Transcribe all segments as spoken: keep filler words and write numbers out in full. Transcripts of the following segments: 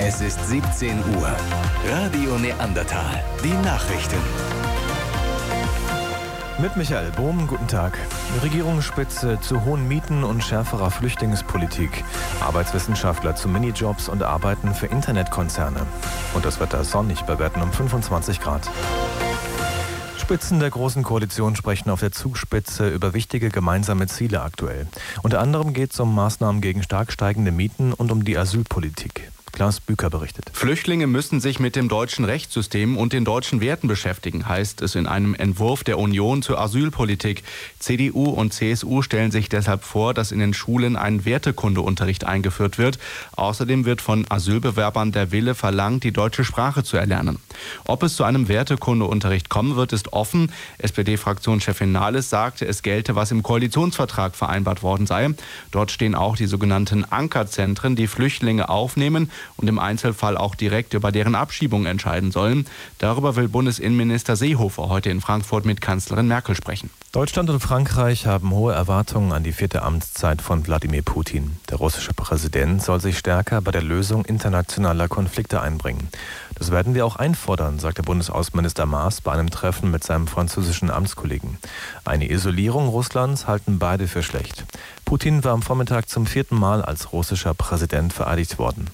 Es ist siebzehn Uhr. Radio Neandertal. Die Nachrichten. Mit Michael Bohm, guten Tag. Regierungsspitze zu hohen Mieten und schärferer Flüchtlingspolitik. Arbeitswissenschaftler zu Minijobs und Arbeiten für Internetkonzerne. Und das Wetter sonnig bei Werten um fünfundzwanzig Grad. Spitzen der Großen Koalition sprechen auf der Zugspitze über wichtige gemeinsame Ziele aktuell. Unter anderem geht es um Maßnahmen gegen stark steigende Mieten und um die Asylpolitik. Klaus Büker berichtet. Flüchtlinge müssen sich mit dem deutschen Rechtssystem und den deutschen Werten beschäftigen, heißt es in einem Entwurf der Union zur Asylpolitik. C D U und C S U stellen sich deshalb vor, dass in den Schulen ein Wertekundeunterricht eingeführt wird. Außerdem wird von Asylbewerbern der Wille verlangt, die deutsche Sprache zu erlernen. Ob es zu einem Wertekundeunterricht kommen wird, ist offen. S P D-Fraktionschefin Nahles sagte, es gelte, was im Koalitionsvertrag vereinbart worden sei. Dort stehen auch die sogenannten Ankerzentren, die Flüchtlinge aufnehmen und im Einzelfall auch direkt über deren Abschiebung entscheiden sollen. Darüber will Bundesinnenminister Seehofer heute in Frankfurt mit Kanzlerin Merkel sprechen. Deutschland und Frankreich haben hohe Erwartungen an die vierte Amtszeit von Wladimir Putin. Der russische Präsident soll sich stärker bei der Lösung internationaler Konflikte einbringen. Das werden wir auch einfordern, sagte Bundesaußenminister Maas bei einem Treffen mit seinem französischen Amtskollegen. Eine Isolierung Russlands halten beide für schlecht. Putin war am Vormittag zum vierten Mal als russischer Präsident vereidigt worden.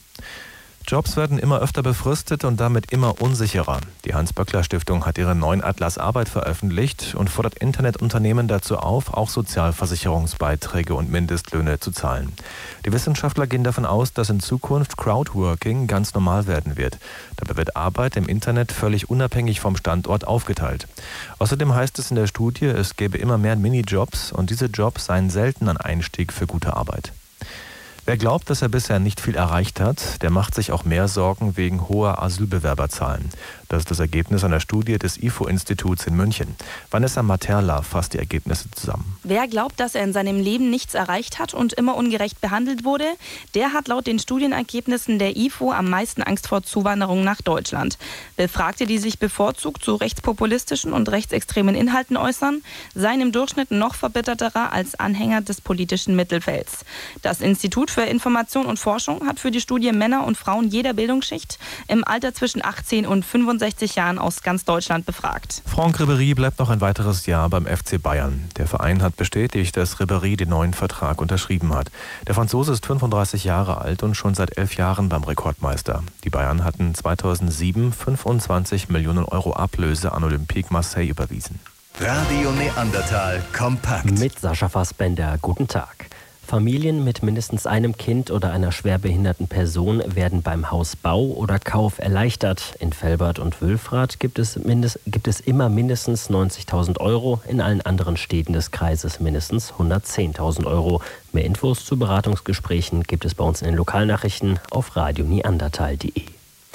Jobs werden immer öfter befristet und damit immer unsicherer. Die Hans-Böckler-Stiftung hat ihren neuen Atlas Arbeit veröffentlicht und fordert Internetunternehmen dazu auf, auch Sozialversicherungsbeiträge und Mindestlöhne zu zahlen. Die Wissenschaftler gehen davon aus, dass in Zukunft Crowdworking ganz normal werden wird. Dabei wird Arbeit im Internet völlig unabhängig vom Standort aufgeteilt. Außerdem heißt es in der Studie, es gäbe immer mehr Minijobs und diese Jobs seien selten ein Einstieg für gute Arbeit. Wer glaubt, dass er bisher nicht viel erreicht hat, der macht sich auch mehr Sorgen wegen hoher Asylbewerberzahlen. Das ist das Ergebnis einer Studie des I F O-Instituts in München. Vanessa Materla fasst die Ergebnisse zusammen. Wer glaubt, dass er in seinem Leben nichts erreicht hat und immer ungerecht behandelt wurde, der hat laut den Studienergebnissen der I F O am meisten Angst vor Zuwanderung nach Deutschland. Befragte, die sich bevorzugt zu rechtspopulistischen und rechtsextremen Inhalten äußern, seien im Durchschnitt noch verbitterter als Anhänger des politischen Mittelfelds. Das Institut für Information und Forschung hat für die Studie Männer und Frauen jeder Bildungsschicht im Alter zwischen achtzehn und fünfundsechzig Jahren aus ganz Deutschland befragt. Franck Ribéry bleibt noch ein weiteres Jahr beim F C Bayern. Der Verein hat bestätigt, dass Ribéry den neuen Vertrag unterschrieben hat. Der Franzose ist fünfunddreißig Jahre alt und schon seit elf Jahren beim Rekordmeister. Die Bayern hatten zweitausendsieben fünfundzwanzig Millionen Euro Ablöse an Olympique Marseille überwiesen. Radio Neandertal kompakt. Mit Sascha Fassbender. Guten Tag. Familien mit mindestens einem Kind oder einer schwerbehinderten Person werden beim Hausbau oder Kauf erleichtert. In Velbert und Wülfrath gibt es, mindest, gibt es immer mindestens neunzigtausend Euro, in allen anderen Städten des Kreises mindestens hundertzehntausend Euro. Mehr Infos zu Beratungsgesprächen gibt es bei uns in den Lokalnachrichten auf radio neandertal punkt de.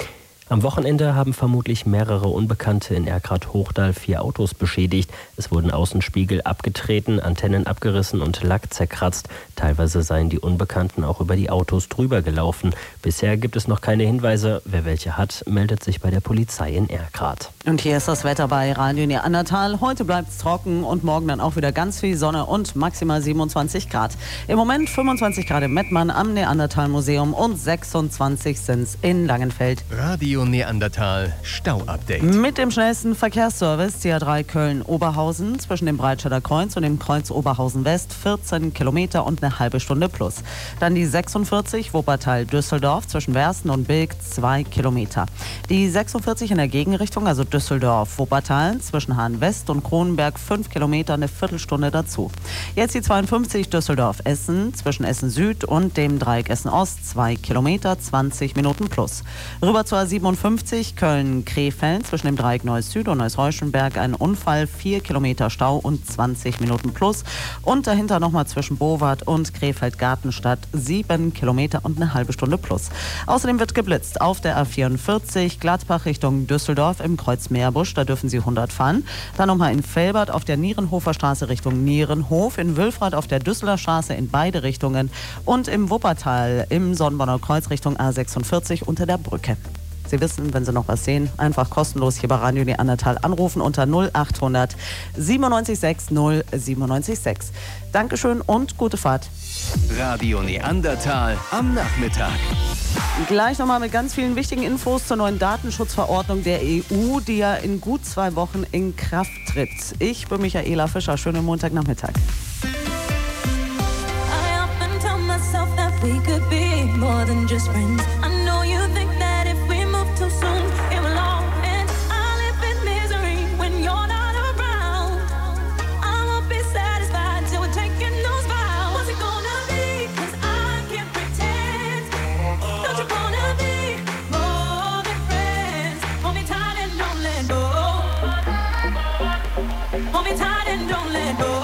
Am Wochenende haben vermutlich mehrere Unbekannte in Erkrath-Hochdal vier Autos beschädigt. Es wurden Außenspiegel abgetreten, Antennen abgerissen und Lack zerkratzt. Teilweise seien die Unbekannten auch über die Autos drüber gelaufen. Bisher gibt es noch keine Hinweise. Wer welche hat, meldet sich bei der Polizei in Erkrath. Und hier ist das Wetter bei Radio Neandertal. Heute bleibt es trocken und morgen dann auch wieder ganz viel Sonne und maximal siebenundzwanzig Grad. Im Moment fünfundzwanzig Grad im Mettmann am Neandertal-Museum und sechsundzwanzig sind es in Langenfeld. Radio Neandertal Stau-Update. Mit dem schnellsten Verkehrsservice C A drei Köln-Oberhausen zwischen dem Breitscheider Kreuz und dem Kreuz Oberhausen-West vierzehn Kilometer und eine halbe Stunde plus. Dann die sechsundvierzig Wuppertal-Düsseldorf zwischen Wersten und Bilk zwei Kilometer. Die sechsundvierzig in der Gegenrichtung, also Düsseldorf-Wuppertal zwischen Hahn-West und Kronenberg fünf Kilometer, eine Viertelstunde dazu. Jetzt die zweiundfünfzig Düsseldorf-Essen zwischen Essen-Süd und dem Dreieck Essen-Ost zwei Kilometer, zwanzig Minuten plus. Rüber zur A siebenundfünfzig Köln-Krefeld zwischen dem Dreieck Neuss-Süd und Neuss-Reuschenberg ein Unfall, vier Kilometer Stau und zwanzig Minuten plus. Und dahinter nochmal zwischen Bowart und Krefeld-Gartenstadt sieben Kilometer und eine halbe Stunde plus. Außerdem wird geblitzt auf der A vierundvierzig Gladbach Richtung Düsseldorf im Kreuz Meerbusch, da dürfen Sie hundert fahren. Dann nochmal in Velbert auf der Nierenhofer Straße Richtung Nierenhof, in Wülfrath auf der Düsseler Straße in beide Richtungen und im Wuppertal im Sonnenborner Kreuz Richtung A sechsundvierzig unter der Brücke. Sie wissen, wenn Sie noch was sehen, einfach kostenlos hier bei Radio Neandertal anrufen unter null achthundert siebenundneunzig sechs null siebenundneunzig sechs. Dankeschön und gute Fahrt. Radio Neandertal am Nachmittag. Gleich nochmal mit ganz vielen wichtigen Infos zur neuen Datenschutzverordnung der E U, die ja in gut zwei Wochen in Kraft tritt. Ich bin Michaela Fischer. Schönen Montagnachmittag. We could be more than just friends. I know you think that if we move too soon, it will all end. I live in misery when you're not around. I won't be satisfied till we're taking those vows. What's it gonna be? 'Cause I can't pretend. Don't you wanna be more than friends? Hold me tight and don't let go. Hold me tight and don't let go.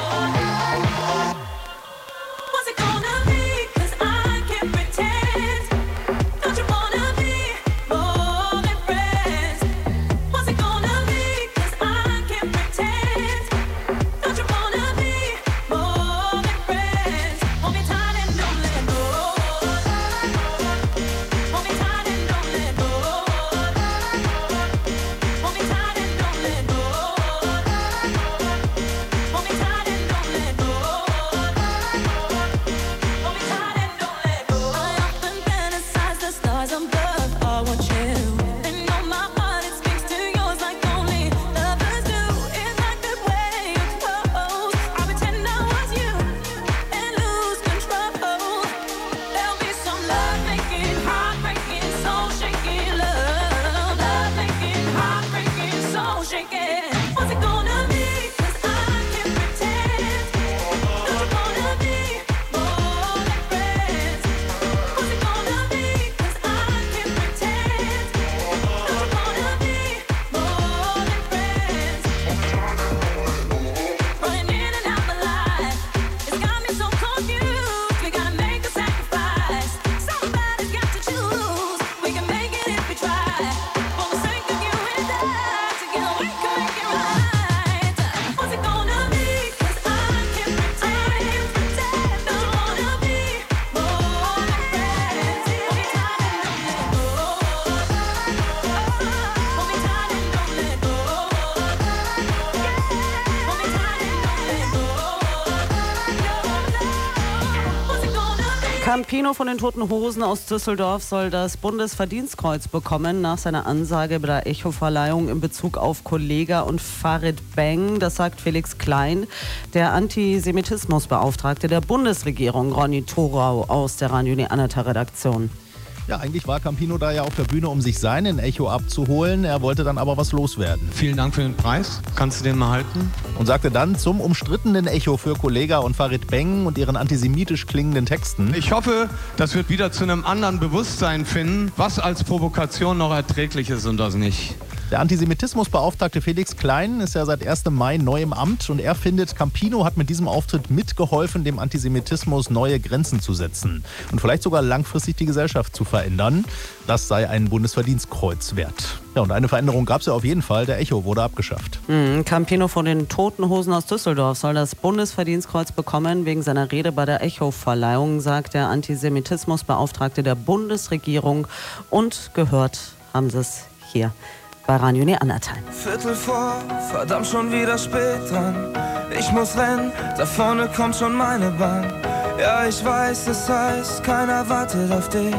Campino von den Toten Hosen aus Düsseldorf soll das Bundesverdienstkreuz bekommen nach seiner Ansage bei der Echo-Verleihung in Bezug auf Kollega und Farid Bang. Das sagt Felix Klein, der Antisemitismusbeauftragte der Bundesregierung, Ronny Thorau aus der Radio Neandertal-Redaktion. Ja, eigentlich war Campino da ja auf der Bühne, um sich seinen Echo abzuholen. Er wollte dann aber was loswerden. Vielen Dank für den Preis. Kannst du den mal halten? Und sagte dann zum umstrittenen Echo für Kollega und Farid Bang und ihren antisemitisch klingenden Texten: Ich hoffe, das wird wieder zu einem anderen Bewusstsein finden, was als Provokation noch erträglich ist und das nicht. Der Antisemitismusbeauftragte Felix Klein ist ja seit ersten Mai neu im Amt und er findet, Campino hat mit diesem Auftritt mitgeholfen, dem Antisemitismus neue Grenzen zu setzen und vielleicht sogar langfristig die Gesellschaft zu verändern. Das sei ein Bundesverdienstkreuz wert. Ja, und eine Veränderung gab es ja auf jeden Fall. Der Echo wurde abgeschafft. Mhm. Campino von den Toten Hosen aus Düsseldorf soll das Bundesverdienstkreuz bekommen wegen seiner Rede bei der Echo-Verleihung, sagt der Antisemitismusbeauftragte der Bundesregierung. Und gehört haben sie es hier bei Radio Neandertal. Viertel vor, verdammt schon wieder spät dran. Ich muss rennen, da vorne kommt schon meine Bahn. Ja, ich weiß, es heißt, keiner wartet auf dich.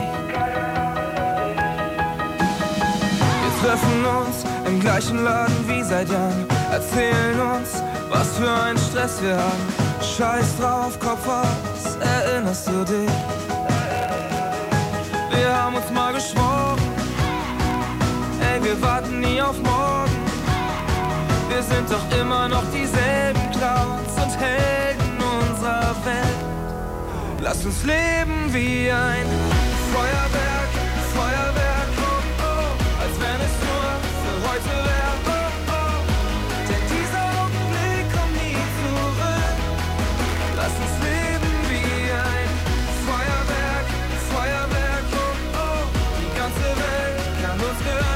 Wir treffen uns im gleichen Laden wie seit Jahren. Erzählen uns, was für einen Stress wir haben. Scheiß drauf, Kopf aus, erinnerst du dich? Wir haben uns mal geschworen, wir warten nie auf morgen. Wir sind doch immer noch dieselben Clowns und Helden unserer Welt. Lass uns leben wie ein Feuerwerk, Feuerwerk, oh, oh, als wenn es nur für heute wäre, oh, oh. Denn dieser Augenblick kommt nie zurück. Lass uns leben wie ein Feuerwerk, Feuerwerk, oh, oh. Die ganze Welt kann uns gehören.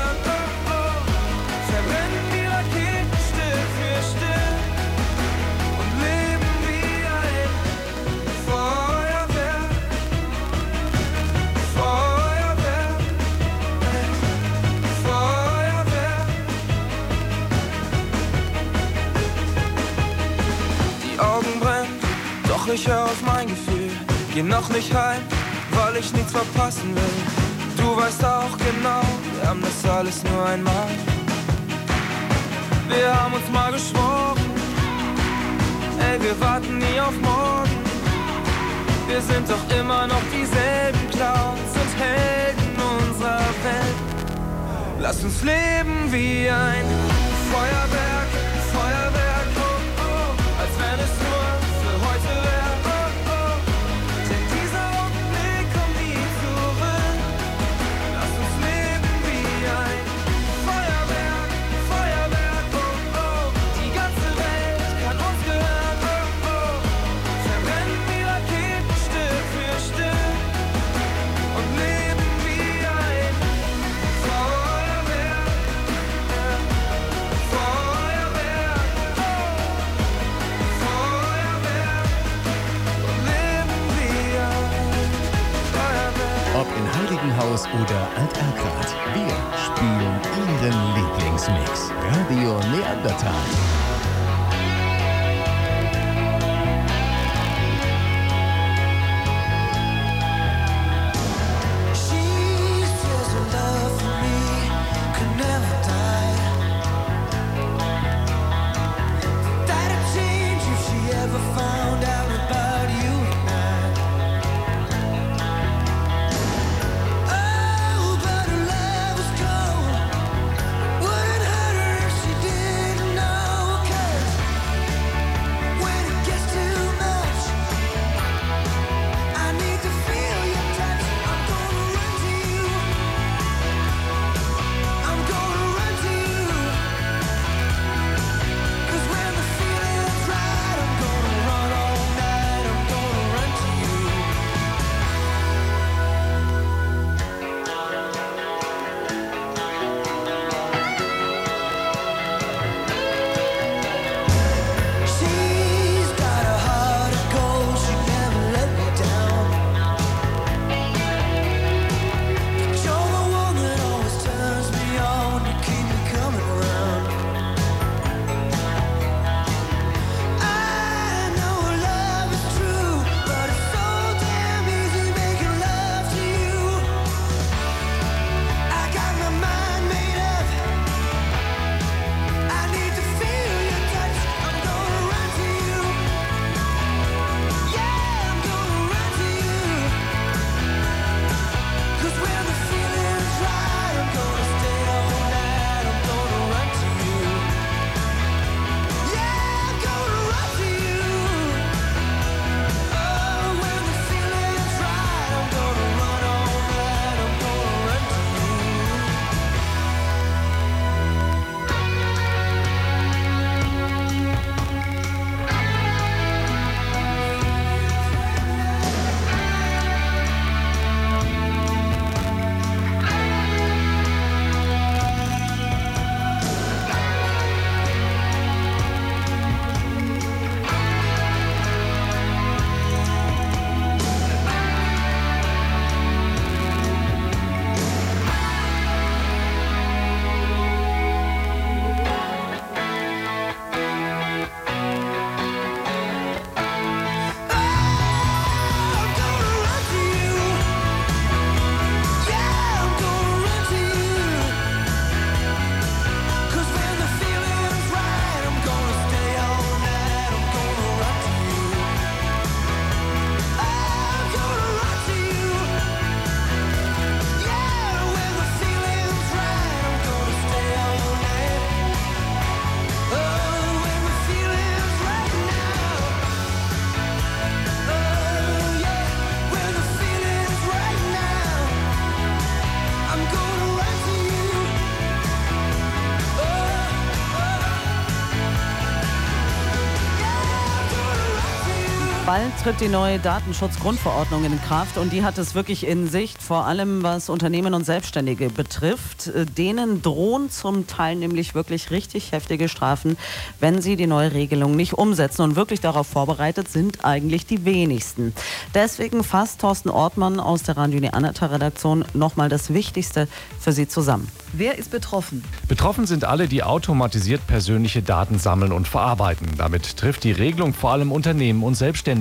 Feuerwerk, Feuerwerk. ich hör auf mein Gefühl. Geh noch nicht heim, weil ich nichts verpassen will. Du weißt auch genau, wir haben das alles nur einmal. Wir haben uns mal geschworen, ey, wir warten nie auf morgen. Wir sind doch immer noch dieselben Clowns und Helden unserer Welt. Lass uns leben wie ein Feuerwerk, Feuerwerk, oh, oh, als wenn es nur für heute wäre, oh, oh. Denn dieser Augenblick kommt nie zurück. Lass uns leben wie ein Feuerwerk, Feuerwerk, oh, oh. Die ganze Welt kann uns gehören, oh, oh. Verbrennen wie Raketen Stück für Stück und leben wie ein Feuerwerk, Feuerwerk, oh. Feuerwerk und leben wie ein Feuerwerk. Ob in Heiligenhaus oder Alt-Erkrath, wir spielen Ihren Lieblingsmix. Radio Neandertal. She says her love for me could never die. That'd change if she ever found out about you and I. Oh, but her love was cold. Wouldn't hurt her if she didn't know. 'Cause when it gets too much, I need to feel your touch. I'm gonna run to you. I'm gonna run to you. 'Cause when the feeling's right, I'm gonna run all night. I'm gonna run to you. She's got a heart of gold. She never let me down. But you're the one that always turns me on. You keep me coming around. I know love is true, but it's so damn easy making love to you. I got my mind made up. I need to feel your touch. I'm gonna run to you. Yeah, I'm gonna run to you. 'Cause when the feeling's right, I'm gonna stay all night. I'm gonna run to you. Yeah, I'm gonna run to you. Oh, when the feeling's right, I'm gonna run all night. I'm gonna run to you. I'm gonna run to you. Yeah, I'm gonna run to you. 'Cause when the feeling's right, I'm gonna stay all night. I'm gonna run to you. I'm gonna run to you. Yeah, when the feeling's right, I'm gonna stay all night. Oh, when the feeling's right now. Oh yeah, when the feeling's right now, I'm gonna run to you. Oh, oh, yeah, I'm gonna run to you. Bald tritt die neue Datenschutzgrundverordnung in Kraft und die hat es wirklich in Sicht, vor allem was Unternehmen und Selbstständige betrifft. Äh, Denen drohen zum Teil nämlich wirklich richtig heftige Strafen, wenn sie die neue Regelung nicht umsetzen. Und wirklich darauf vorbereitet sind eigentlich die wenigsten. Deswegen fasst Thorsten Ortmann aus der Radio Neandertal-Redaktion nochmal das Wichtigste für Sie zusammen. Wer ist betroffen? Betroffen sind alle, die automatisiert persönliche Daten sammeln und verarbeiten. Damit trifft die Regelung vor allem Unternehmen und Selbstständige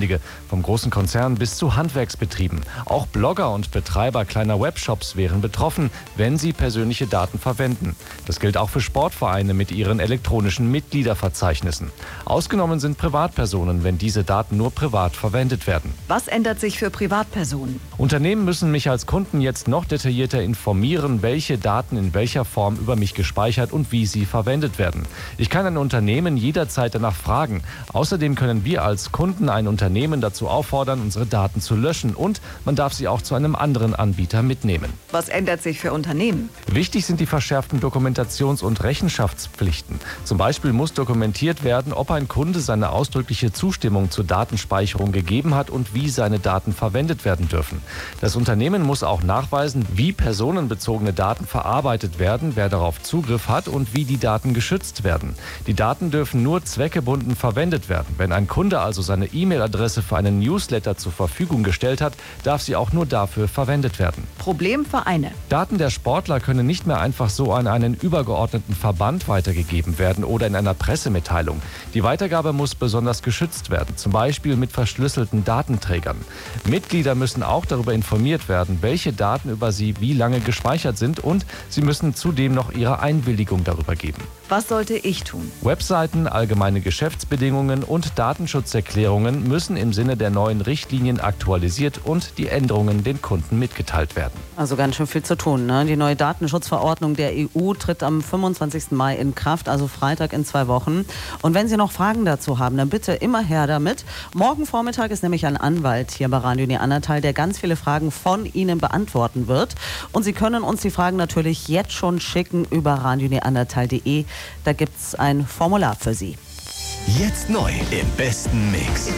Selbstständige, vom großen Konzern bis zu Handwerksbetrieben. Auch Blogger und Betreiber kleiner Webshops wären betroffen, wenn sie persönliche Daten verwenden. Das gilt auch für Sportvereine mit ihren elektronischen Mitgliederverzeichnissen. Ausgenommen sind Privatpersonen, wenn diese Daten nur privat verwendet werden. Was ändert sich für Privatpersonen? Unternehmen müssen mich als Kunden jetzt noch detaillierter informieren, welche Daten in welcher Form über mich gespeichert und wie sie verwendet werden. Ich kann ein Unternehmen jederzeit danach fragen. Außerdem können wir als Kunden ein Unternehmen dazu auffordern, unsere Daten zu löschen, und man darf sie auch zu einem anderen Anbieter mitnehmen. Was ändert sich für Unternehmen? Wichtig sind die verschärften Dokumentations- und Rechenschaftspflichten. Zum Beispiel muss dokumentiert werden, ob ein Kunde seine ausdrückliche Zustimmung zur Datenspeicherung gegeben hat und wie seine Daten verwendet werden dürfen. Das Unternehmen muss auch nachweisen, wie personenbezogene Daten verarbeitet werden, wer darauf Zugriff hat und wie die Daten geschützt werden. Die Daten dürfen nur zweckgebunden verwendet werden. Wenn ein Kunde also seine E-Mail-Adresse für einen Newsletter zur Verfügung gestellt hat, darf sie auch nur dafür verwendet werden. Problemvereine. Daten der Sportler können nicht mehr einfach so an einen übergeordneten Verband weitergegeben werden oder in einer Pressemitteilung. Die Weitergabe muss besonders geschützt werden, zum Beispiel mit verschlüsselten Datenträgern. Mitglieder müssen auch darüber informiert werden, welche Daten über sie wie lange gespeichert sind, und sie müssen zudem noch ihre Einwilligung darüber geben. Was sollte ich tun? Webseiten, allgemeine Geschäftsbedingungen und Datenschutzerklärungen müssen im Sinne der neuen Richtlinien aktualisiert und die Änderungen den Kunden mitgeteilt werden. Also ganz schön viel zu tun, ne? Die neue Datenschutzverordnung der E U tritt am fünfundzwanzigsten Mai in Kraft, also Freitag in zwei Wochen. Und wenn Sie noch Fragen dazu haben, dann bitte immer her damit. Morgen Vormittag ist nämlich ein Anwalt hier bei Radio Neandertal, der ganz viele Fragen von Ihnen beantworten wird. Und Sie können uns die Fragen natürlich jetzt schon schicken über radio neandertal punkt de. Da gibt es ein Formular für Sie. Jetzt neu im besten Mix.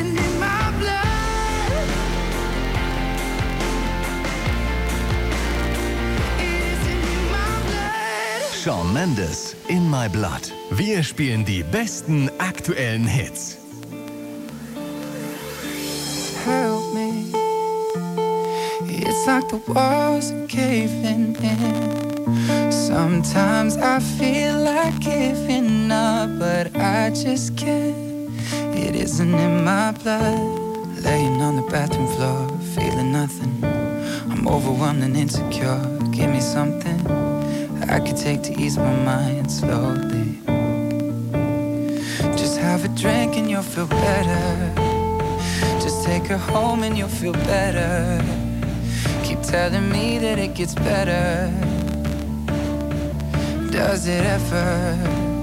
Shawn Mendes, In My Blood. Wir spielen die besten aktuellen Hits. Help me. It's like the walls are caving in. Sometimes I feel like giving up, but I just can't. It isn't in my blood. Laying on the bathroom floor, feeling nothing. I'm overwhelmed and insecure. Give me something I could take to ease my mind slowly. Just have a drink and you'll feel better. Just take her home and you'll feel better. Keep telling me that it gets better. Does it ever?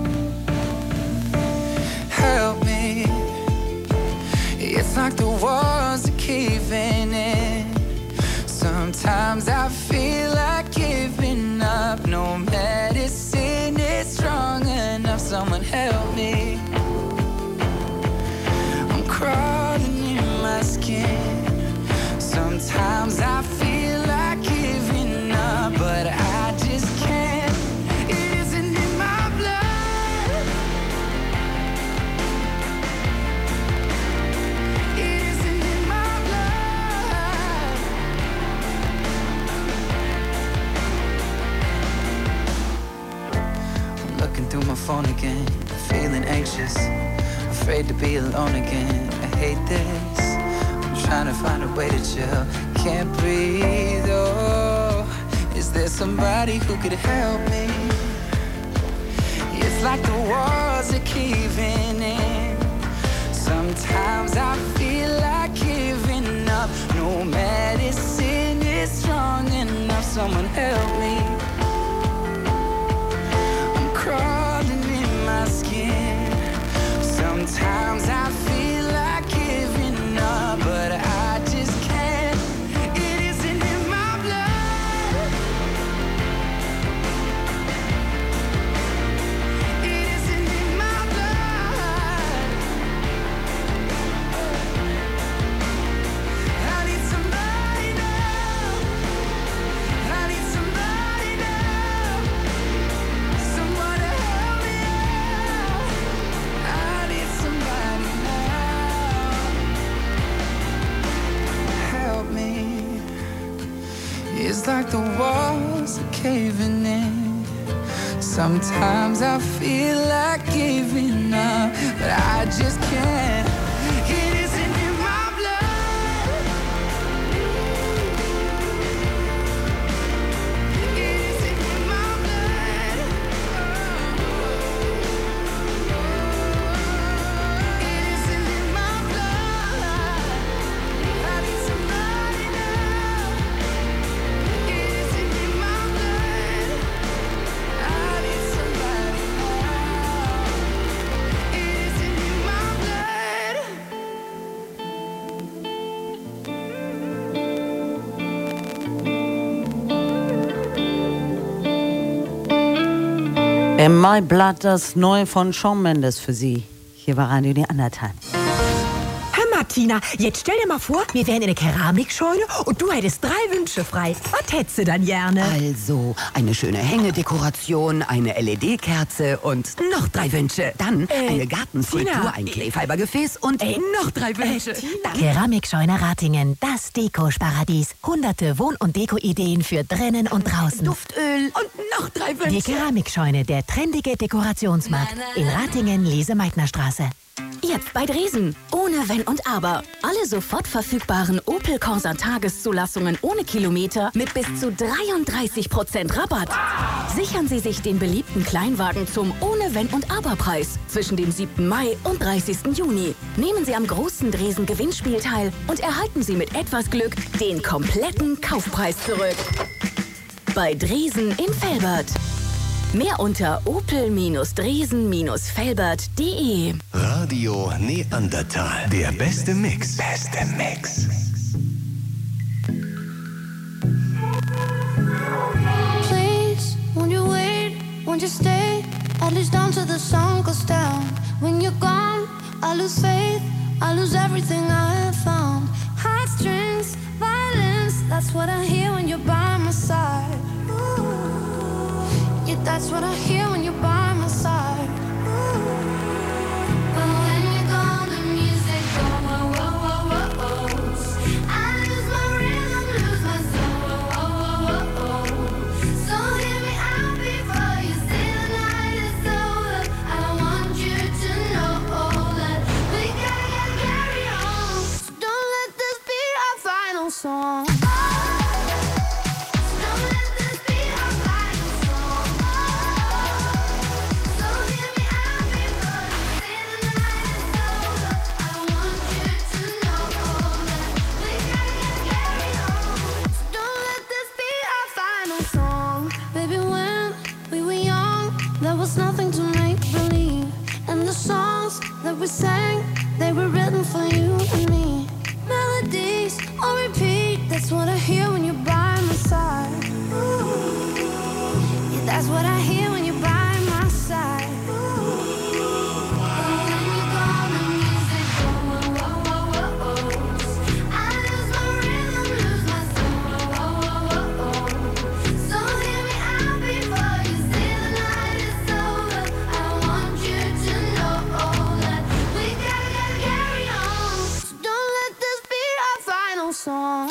Help me. It's like the walls are caving in. Sometimes I feel like giving up. No medicine is strong enough. Someone help me. I'm crawling in my skin. Sometimes I feel like giving up, but I just can't. It isn't in my blood. It isn't in my blood. I'm looking through my phone again, feeling anxious, afraid to be alone again. I hate this. Trying to find a way to chill, can't breathe, oh. Is there somebody who could help me? It's like the walls are caving in. Sometimes I feel like giving up. No medicine is strong enough. Someone help me. I'm crawling in my skin. Sometimes I feel like giving up, but I just can't. It isn't in my blood. It isn't in my blood. I need somebody now. I need somebody now. Someone to help me out. I need somebody now. Help me. It's like the walls are caving in. Sometimes I feel like giving up, but I just can't. It isn't in my In My Blood, das Neue von Shawn Mendes für Sie. Hier war Radio Neandertal. Hör mal, Tina, jetzt stell dir mal vor, wir wären in der Keramikscheune und du hättest drei Wünsche frei. Was hättest du dann gerne? Also, eine schöne Hängedekoration, eine L E D-Kerze und noch drei Wünsche. Dann Äh, eine Gartenskulptur, Tina. ein Kleefibergefäß und Ey, noch drei Wünsche. Dann Keramikscheune Ratingen, das Deko-Paradies. Hunderte Wohn- und Deko-Ideen für drinnen und draußen. Duftöl und noch drei Wünsche. Die Keramikscheune, der trendige Dekorationsmarkt. In Ratingen, Lise-Meitner-Straße. Jetzt bei Dresen. Ohne Wenn und Aber. Alle sofort verfügbaren Opel Corsa Tageszulassungen ohne Kilometer mit bis zu dreiunddreißig Prozent Rabatt. Sichern Sie sich den beliebten Kleinwagen zum Ohne Wenn und Aber Preis zwischen dem siebten Mai und dreißigsten Juni. Nehmen Sie am großen Dresen Gewinnspiel teil und erhalten Sie mit etwas Glück den kompletten Kaufpreis zurück. Bei Dresen in Velbert. Mehr unter opel-dresen-velbert punkt de. Radio Neandertal. Der beste Mix. Beste Mix. Please, won't you wait, won't you stay, at least until the sun goes down. When you're gone, I lose faith, I lose everything I have found. Heartstrings, violence, that's what I hear when you're by my side. Yeah, that's what I hear when you're by my side. But when you're gone, the music goes, whoa, whoa, whoa, whoa, whoa. I lose my rhythm, lose my soul, whoa, whoa, whoa, whoa. So hear me out before you say the night is over. I don't want you to know that we gotta carry on. So don't let this be our final song. Nothing to make believe, and the songs that we sang, they were written for you and me. Melodies on repeat, that's what I hear when you're by my side. Yeah, that's what I hear when you're by my side. Song.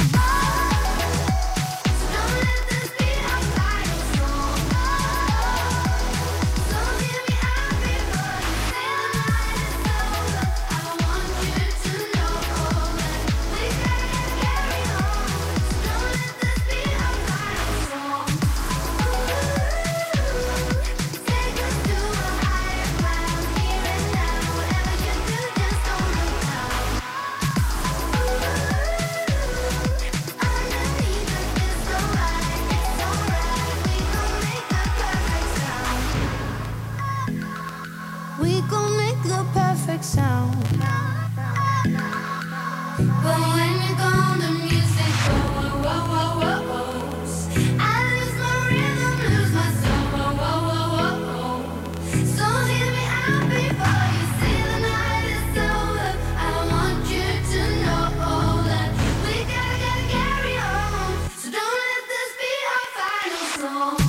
We gon' make the perfect sound. But when you're gone, the music goes, whoa, whoa, whoa, whoa. I lose my rhythm, lose my soul, whoa, whoa, whoa, whoa. So hear me out before you say the night is over. I don't want you to know that we gotta, gotta carry on. So don't let this be our final song.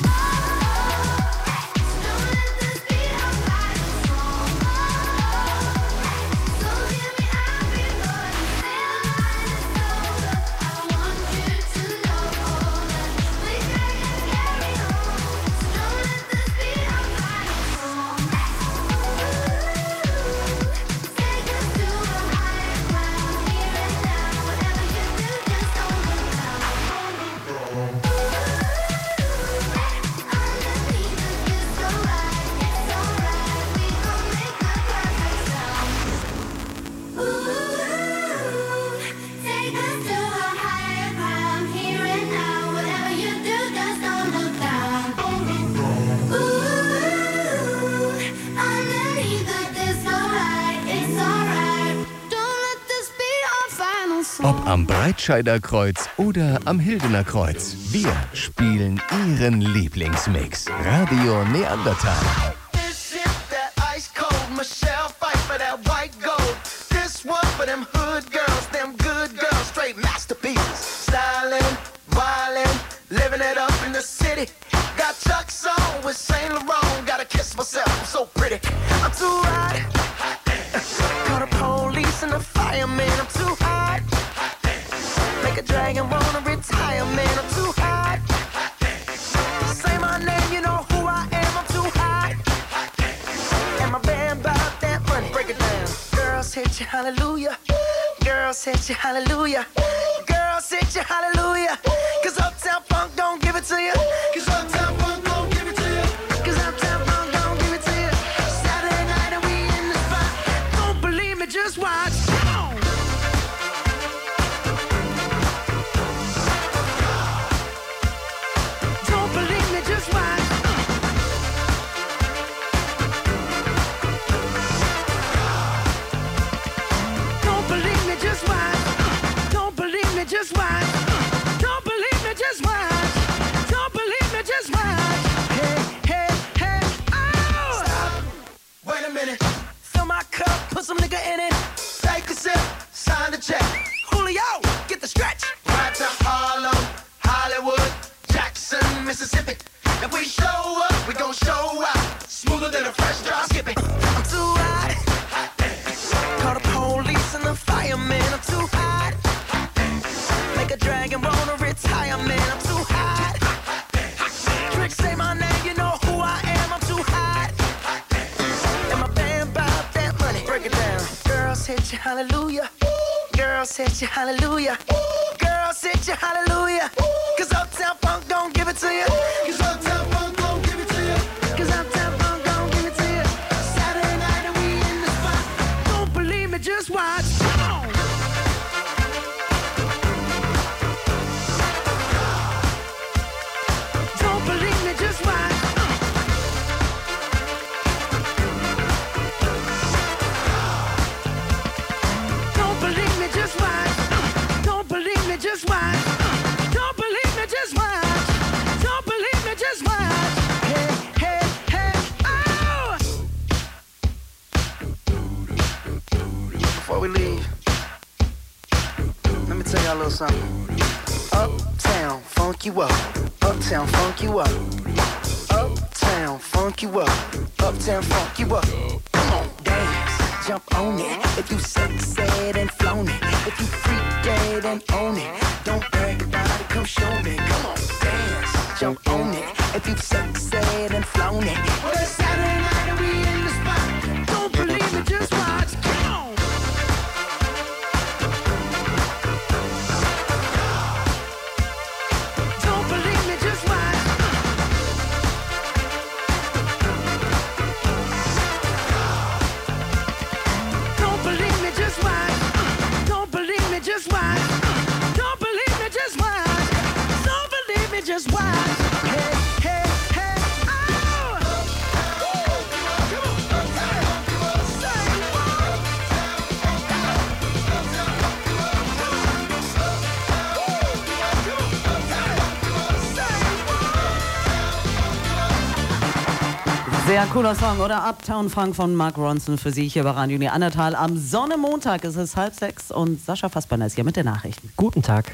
Ob am Breitscheider Kreuz oder am Hildener Kreuz, wir spielen Ihren Lieblingsmix. Radio Neandertal. This shit that ice cold Michelle fight for that white gold. This one for them hood girls, them good girls, straight masterpieces. Styling, wildin', living it up in the city. Got Chuck's on with Saint Laurent. Gotta kiss myself, I'm so pretty. I'm too hot. Call the police and the fireman. I'm too hot. Make a dragon wanna retire, man. I'm too hot. Say my name, you know who I am. I'm too hot. And my band bought that money. Break it down. Girls hit you, hallelujah. Girls hit you, hallelujah. Girls hit you, hallelujah. Cause Uptown Funk don't give it to you. Cause Uptown Funk don't give it to you. Cause Uptown Funk don't give it to you. Saturday night and we in the spot. Don't believe me, just watch. Don't believe me, just watch. Don't believe me, just watch. Don't believe me, just watch. Don't believe me, just watch. Don't believe me, just watch. Hey, hey, hey, oh! Stop. Wait a minute. Fill my cup, put some nigga in it. Take a sip, sign the check. Julio, get the stretch. Right to Harlem, Hollywood, Jackson, Mississippi. If we show up, we gon' show out. Smoother than a fresh drop. Skip it. I'm too hot. Call the police and the fireman. I'm too hot. Make a dragon wanna retire, man. I'm too hot. Trick, say my name, you know who I am. I'm too hot. And my band bought that money. Break it down. Girls hit you, hallelujah. Girls hit you, hallelujah. Girls hit you, hallelujah. Cause Uptown Funk don't give it to you. Cause Uptown Funk don't give it to you. Cause Uptown Funk don't give it to you. Saturday night and we in the spot. Don't believe me, just watch. Come on. Don't believe me, just watch. Don't believe me, just watch. Don't believe me, just watch. Don't believe me, just watch. Don't believe me, just watch. Hey, hey, hey, oh! Before we leave, let me tell y'all a little something. Uptown, funk you up. Uptown, funk you up. Uptown, funk you up. Uptown, funk you up. Come on, dance, jump on it. If you succeed and flown it. If you freak dead and own it. Don't brag about it, come show me. Come on, dance, jump on it. If you succeed and flown it. Well, it's Saturday night and we in the spot. Don't believe it, just watch. Come on. Don't believe me, just watch. Don't believe me, just watch. Don't believe me, just watch. Don't believe me, just watch. Don't believe me, just watch. Hey, hey, hey, oh! Sehr cooler Song, oder? Uptown Funk von Mark Ronson für Sie hier bei Radio Neandertal. Am Sonnemontag ist es halb sechs und Sascha Fassbender ist hier mit den Nachrichten. Guten Tag.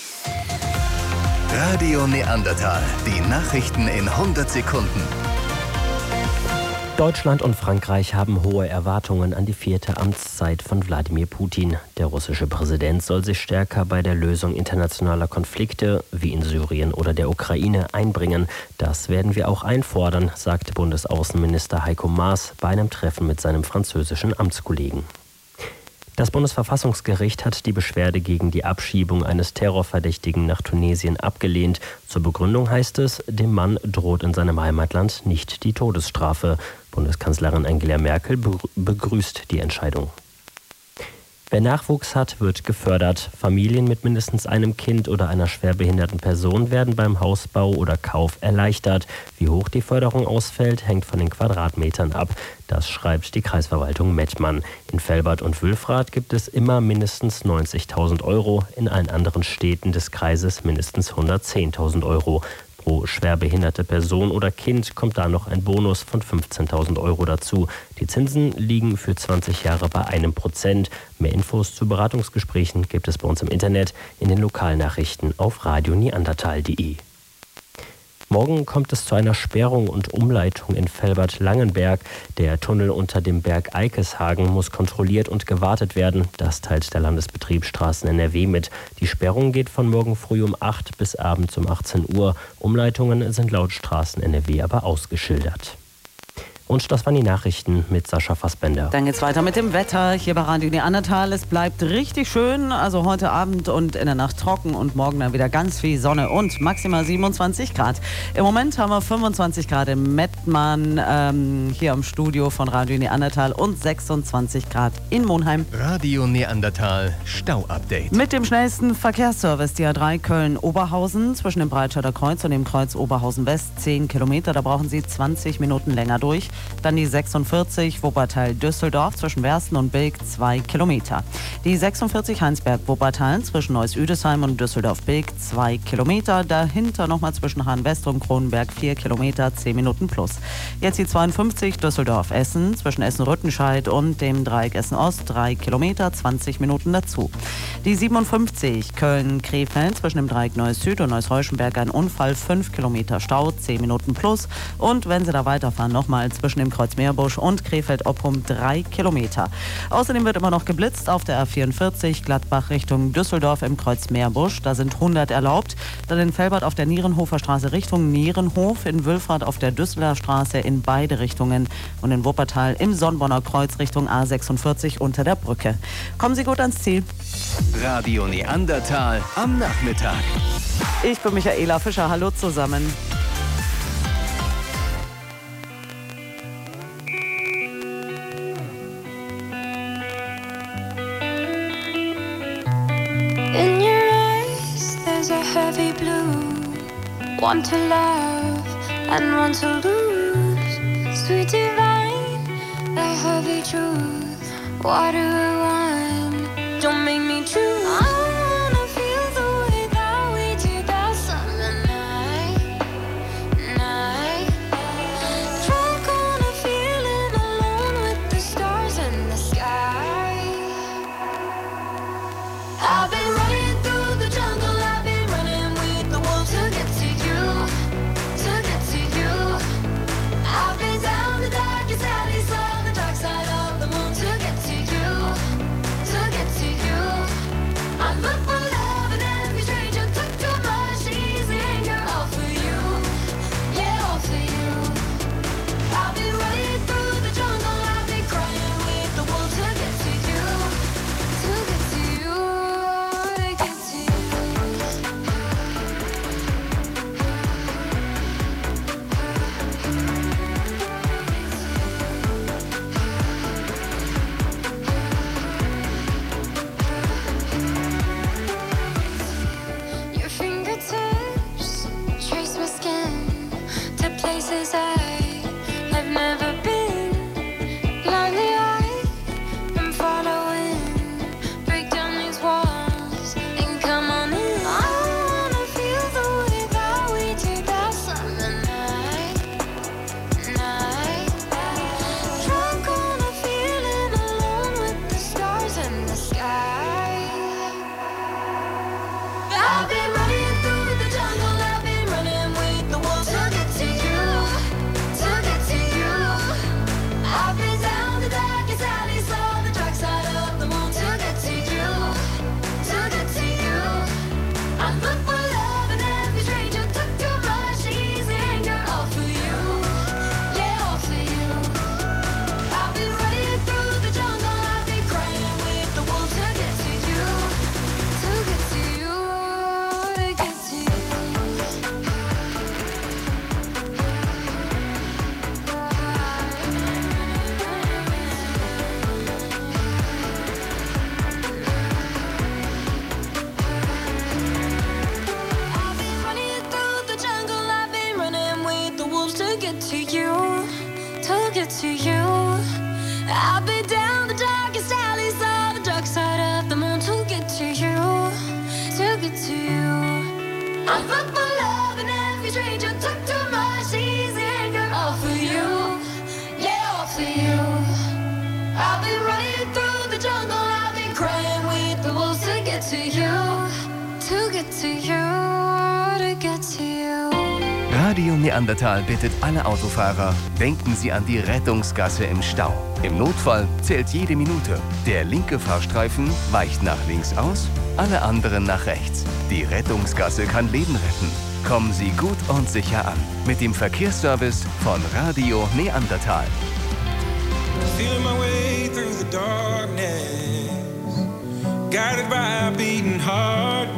Radio Neandertal. Die Nachrichten in hundert Sekunden. Deutschland und Frankreich haben hohe Erwartungen an die vierte Amtszeit von Wladimir Putin. Der russische Präsident soll sich stärker bei der Lösung internationaler Konflikte, wie in Syrien oder der Ukraine, einbringen. Das werden wir auch einfordern, sagte Bundesaußenminister Heiko Maas bei einem Treffen mit seinem französischen Amtskollegen. Das Bundesverfassungsgericht hat die Beschwerde gegen die Abschiebung eines Terrorverdächtigen nach Tunesien abgelehnt. Zur Begründung heißt es, dem Mann droht in seinem Heimatland nicht die Todesstrafe. Bundeskanzlerin Angela Merkel begrüßt die Entscheidung. Wer Nachwuchs hat, wird gefördert. Familien mit mindestens einem Kind oder einer schwerbehinderten Person werden beim Hausbau oder Kauf erleichtert. Wie hoch die Förderung ausfällt, hängt von den Quadratmetern ab. Das schreibt die Kreisverwaltung Mettmann. In Velbert und Wülfrath gibt es immer mindestens neunzigtausend Euro, in allen anderen Städten des Kreises mindestens hundertzehntausend Euro. Pro schwerbehinderte Person oder Kind kommt da noch ein Bonus von fünfzehntausend Euro dazu. Die Zinsen liegen für zwanzig Jahre bei einem Prozent. Mehr Infos zu Beratungsgesprächen gibt es bei uns im Internet in den Lokalnachrichten auf radio neandertal punkt de. Morgen kommt es zu einer Sperrung und Umleitung in Velbert-Langenberg. Der Tunnel unter dem Berg Eikeshagen muss kontrolliert und gewartet werden. Das teilt der Landesbetrieb Straßen N R W mit. Die Sperrung geht von morgen früh um acht bis abends um achtzehn Uhr. Umleitungen sind laut Straßen N R W aber ausgeschildert. Und das waren die Nachrichten mit Sascha Fassbender. Dann geht's weiter mit dem Wetter hier bei Radio Neandertal. Es bleibt richtig schön, also heute Abend und in der Nacht trocken und morgen dann wieder ganz viel Sonne und maximal siebenundzwanzig Grad. Im Moment haben wir fünfundzwanzig Grad im Mettmann, ähm, hier im Studio von Radio Neandertal und sechsundzwanzig Grad in Monheim. Radio Neandertal Stau-Update. Mit dem schnellsten Verkehrsservice, die A drei Köln-Oberhausen zwischen dem Breitscheider Kreuz und dem Kreuz Oberhausen-West, zehn Kilometer, da brauchen Sie zwanzig Minuten länger durch. Dann die sechsundvierzig Wuppertal-Düsseldorf zwischen Wersten und Bilk, zwei Kilometer. Die sechsundvierzig Heinsberg-Wuppertal zwischen Neuss-Üdesheim und Düsseldorf-Bilk, zwei Kilometer. Dahinter nochmal zwischen Hahn-West und Kronenberg, vier Kilometer, zehn Minuten plus. Jetzt die zweiundfünfzig Düsseldorf-Essen zwischen Essen-Rüttenscheid und dem Dreieck Essen-Ost, drei Kilometer, zwanzig Minuten dazu. Die siebenundfünfzig Köln-Krefeld zwischen dem Dreieck Neuss-Süd und Neuss-Reuschenberg, ein Unfall, fünf Kilometer Stau, zehn Minuten plus. Und wenn Sie da weiterfahren, nochmal zwischen dem Kreuz Meerbusch und Krefeld-Oppum drei Kilometer. Außerdem wird immer noch geblitzt auf der A vierundvierzig Gladbach Richtung Düsseldorf im Kreuz Meerbusch. Da sind hundert erlaubt. Dann in Velbert auf der Nierenhofer Straße Richtung Nierenhof, in Wülfrath auf der Düsseler Straße in beide Richtungen und in Wuppertal im Sonnborner Kreuz Richtung A sechsundvierzig unter der Brücke. Kommen Sie gut ans Ziel. Radio Neandertal am Nachmittag. Ich bin Michaela Fischer. Hallo zusammen. In your eyes, there's a heavy blue. One to love and one to lose. Sweet divine, the heavy truth. Water or wine, don't make me choose. I wanna feel the way that we did that summer night, night. Drunk on a feeling, alone with the stars in the sky. I've been running through the jungle, I've been running with the wolves to get to you, to get to you. I've been down the darkest alleys on the dark side of the moon to get to you, to get to you. I get to you, to get to you. I'll be down the darkest alleys of the dark side of the moon to get to you, to get to you. I put my love in every stranger, took too much easy anger. All for you, yeah, all for you. I'll be running through the jungle, I'll be crying with the wolves to get to you, to get to you, to get to you. Radio Neandertal bittet alle Autofahrer, denken Sie an die Rettungsgasse im Stau. Im Notfall zählt jede Minute. Der linke Fahrstreifen weicht nach links aus, alle anderen nach rechts. Die Rettungsgasse kann Leben retten. Kommen Sie gut und sicher an. Mit dem Verkehrsservice von Radio Neandertal. Feeling my way through the darkness, guided by a beating heart.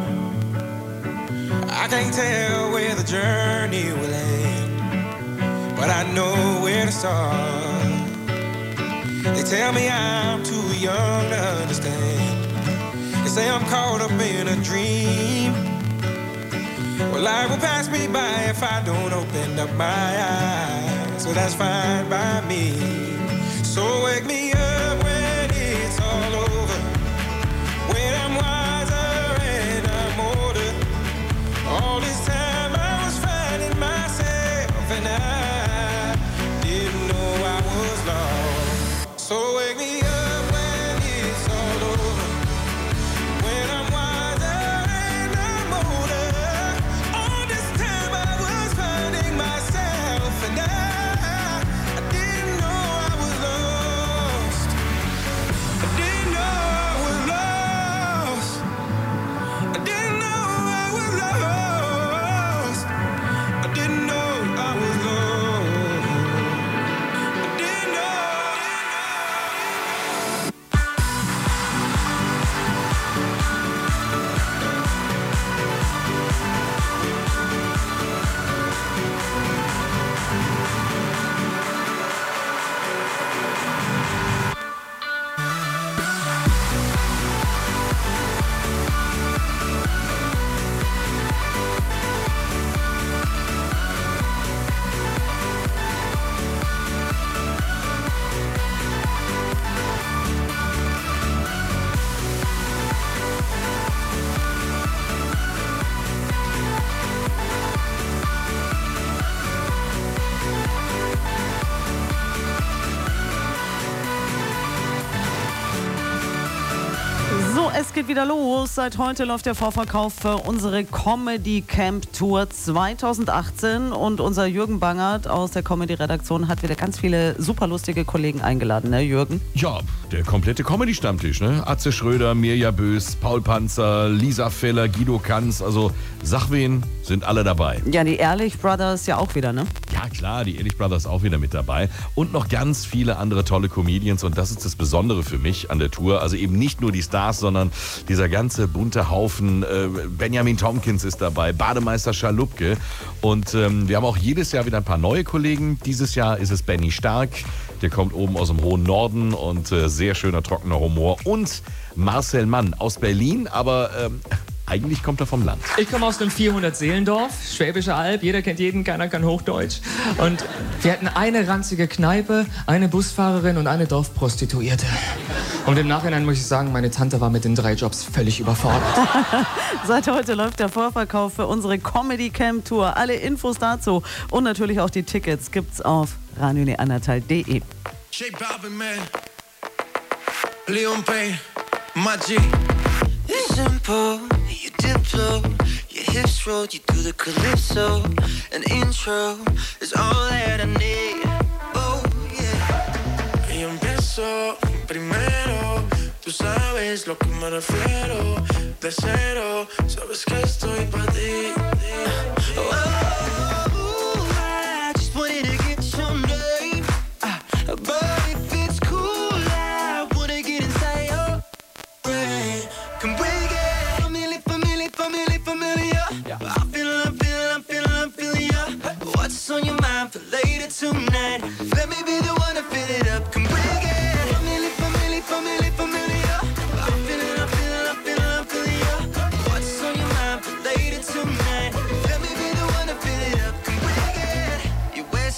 I can't tell where the journey will end, but I know where to start. They tell me I'm too young to understand. They say I'm caught up in a dream. Well, life will pass me by if I don't open up my eyes, so that's fine by me. So wake me up when it's all over, when I'm wiser and I'm older. All this time I was finding myself and I didn't know I was lost. So wake me up when it's all over, when I'm wiser and I'm older. All this time I was finding myself and I, I didn't know I was lost. I didn't know I was lost. I didn't know I was lost. I didn't know I was lost. I didn't know. So, es geht wieder los. Seit heute läuft der Vorverkauf für unsere Comedy Camp Tour zweitausendachtzehn und unser Jürgen Bangert aus der Comedy-Redaktion hat wieder ganz viele super lustige Kollegen eingeladen, ne Jürgen? Ja, der komplette Comedy-Stammtisch, ne? Atze Schröder, Mirja Bös, Paul Panzer, Lisa Feller, Guido Kanz, also sag wen, sind alle dabei. Ja, die Ehrlich Brothers ja auch wieder, ne? Ja klar, die Ehrlich Brothers auch wieder mit dabei und noch ganz viele andere tolle Comedians und das ist das Besondere für mich an der Tour. Also eben nicht nur die Stars, sondern dieser ganze bunte Haufen. Äh, Benjamin Tompkins ist dabei, Bademeister Schalupke und ähm, wir haben auch jedes Jahr wieder ein paar neue Kollegen. Dieses Jahr ist es Benny Stark, der kommt oben aus dem hohen Norden und äh, sehr schöner, trockener Humor und Marcel Mann aus Berlin, aber ähm, eigentlich kommt er vom Land. Ich komme aus einem vierhundert-Seelendorf, Schwäbische Alb, jeder kennt jeden, keiner kann Hochdeutsch. Und wir hatten eine ranzige Kneipe, eine Busfahrerin und eine Dorfprostituierte. Und im Nachhinein muss ich sagen, meine Tante war mit den drei Jobs völlig überfordert. Seit heute läuft der Vorverkauf für unsere Comedy Camp Tour. Alle Infos dazu und natürlich auch die Tickets gibt's auf radio neandertal punkt de. J Balvin, man. Leon Payne, my G. It's simple, you dip low, your hips roll, you do the calypso. An intro is all that I need. Oh yeah. Y empiezo primero, tú sabes lo que me refiero. De cero, sabes que estoy pa' ti. Oh, I just wanted to get your name, uh, but if it's cool, I wanna get inside your brain. Come bring it, familiar, familiar, familiar, familiar. I'm feeling, I'm feeling, I'm feeling, I'm feeling ya. What's on your mind for later tonight? Let me be the one to fill it up. Come bring it, familiar, familiar, familiar, familiar. I'm feeling, I'm feeling, I'm feeling, I'm feeling ya. What's on your mind for later tonight? Let me be the one to fill it up. Come bring it. Your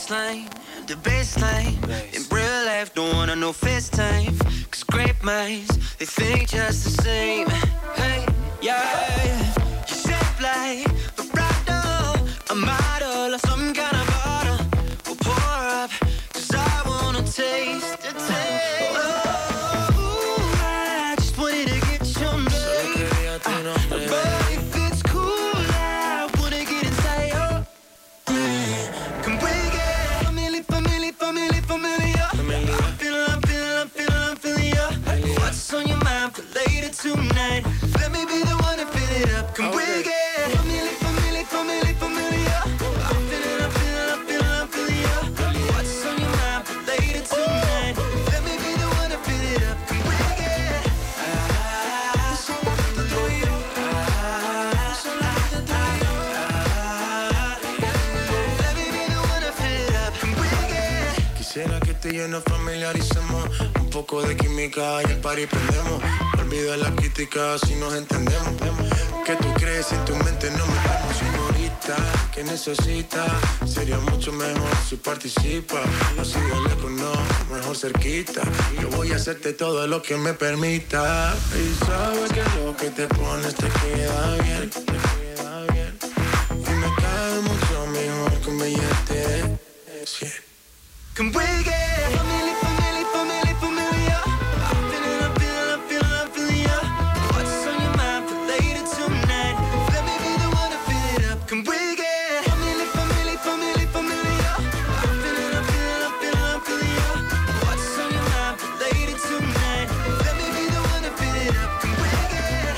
baseline, the baseline. In real life, don't wanna know FaceTime. Cause great minds, they think just the same. Hey, yeah, you shape like a bottle, a model of some kind of bottle. We'll pour up, cause I wanna taste the taste. Oh, I just wanted to get your name. But if it's cool, I wanna get inside your brain. Come bring it, family, family, family, familiar. I'm feeling, I'm feeling, I'm feeling, I'm feeling ya. What's on your mind for later tonight? Let me be the one to fill it up. Come bring it, family, family, family, familiar. I'm feeling, I'm feeling, I'm feeling, I'm feeling ya. What's on your mind for later tonight? Let me be the one to fill it up. Come bring it. Ah, so what to do you? Ah, so what to do you? Ah, let me be the one to fill it up. Come bring it. Quisiera que tú y yo nos familiaricemos. Un poco de química y el party prendemos. Olvida la crítica si nos entendemos. ¿Qué tú crees si en tu mente no metemos, señorita? ¿Qué necesitas? Sería mucho mejor si participa. Así de lejos no, mejor cerquita. Yo voy a hacerte todo lo que me permita. Y sabes que lo que te pones te queda bien. Te queda bien. Y me cae mucho mejor que un billete de cien. Come bring it, family, family, family, familiar. I'm feeling, I'm feeling, I'm feeling, I'm feeling ya. What's on your mind for later tonight? Let me be the one to fill it up. Come bring it, family, family, family, familiar. I'm feeling, I'm feeling, I'm feeling, I'm feeling ya. What's on your mind for later tonight? Let me be the one to fill it up. Come bring it.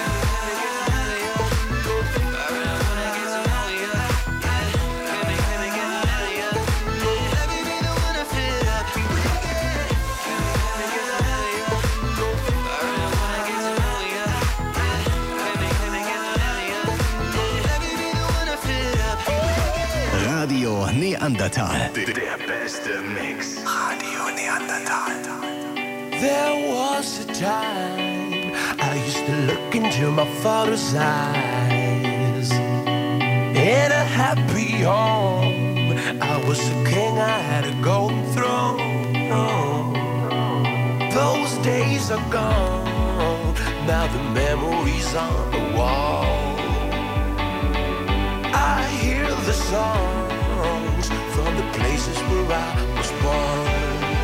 Radio Neandertal. Der beste Mix. Radio Neandertal. There was a time I used to look into my father's eyes. In a happy home, I was a king, I had a golden throne. Those days are gone, now the memories on the wall. I hear the songs from the places where I was born.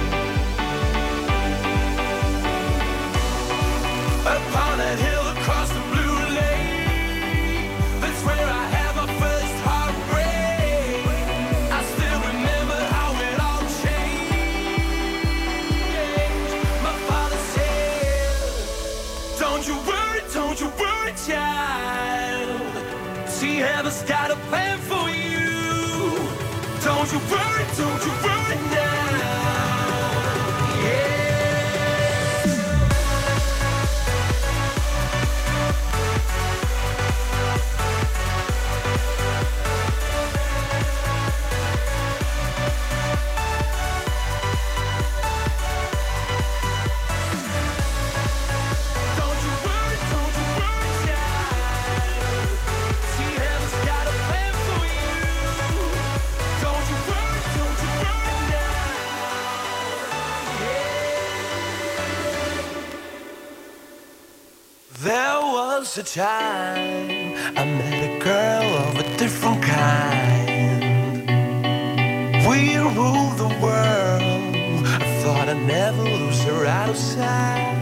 Upon that hill across the blue lake, that's where I had my first heartbreak. I still remember how it all changed. My father said, don't you worry, don't you worry, child. See, heaven's got a plan for you. Don't you worry, don't you worry now. Yeah. There was a time I met a girl of a different kind. We ruled the world. I thought I'd never lose her out of sight.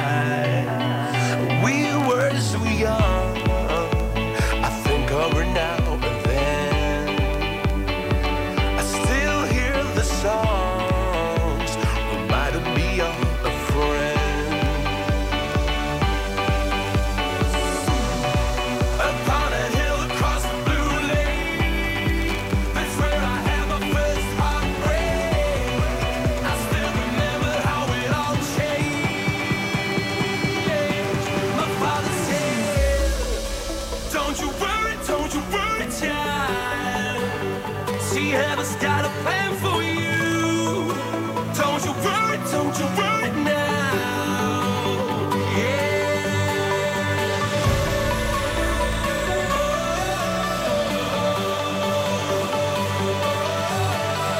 We were so young. I think of her now and then. I still hear the songs reminding me of a friend. Heaven's got a plan for you. Don't you worry, don't you worry now. Yeah.